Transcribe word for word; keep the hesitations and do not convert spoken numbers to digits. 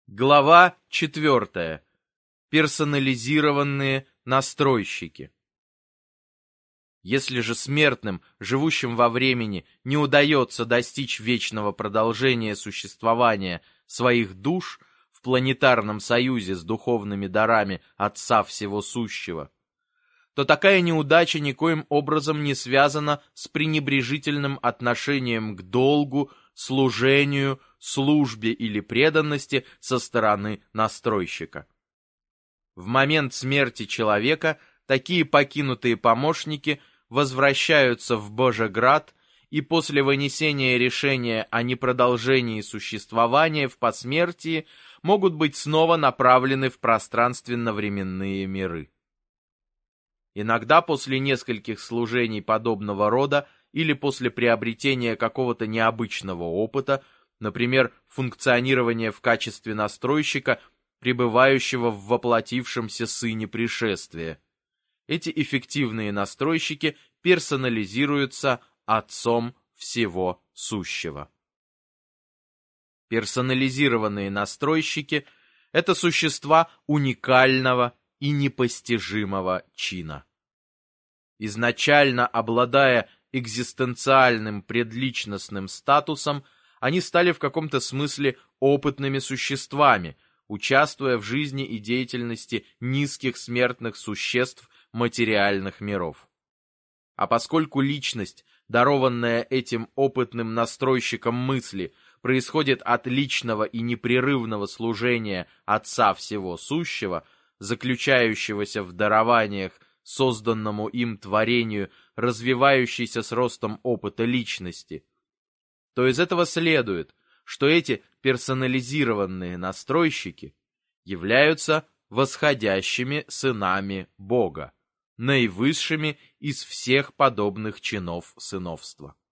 Глава четвертая. Персонализированные настройщики. Если же смертным, живущим во времени, не удается достичь вечного продолжения существования своих душ в планетарном союзе с духовными дарами Отца Всего Сущего, то такая неудача никоим образом не связана с пренебрежительным отношением к долгу, служению, службе или преданности со стороны настройщика. В момент смерти человека такие покинутые помощники возвращаются в Божеград и после вынесения решения о непродолжении существования в посмертии могут быть снова направлены в пространственно-временные миры. Иногда после нескольких служений подобного рода или после приобретения какого-то необычного опыта, например, функционирования в качестве настройщика, пребывающего в воплотившемся сыне пришествия, эти эффективные настройщики персонализируются Отцом Всего Сущего. Персонализированные настройщики – это существа уникального и непостижимого чина. Изначально обладая экзистенциальным предличностным статусом, они стали в каком-то смысле опытными существами, участвуя в жизни и деятельности низких смертных существ материальных миров. А поскольку личность, дарованная этим опытным настройщиком мысли, происходит от личного и непрерывного служения Отца Всего Сущего, заключающегося в дарованиях созданному им творению, развивающейся с ростом опыта личности, то из этого следует, что эти персонализированные настройщики являются восходящими сынами Бога, наивысшими из всех подобных чинов сыновства.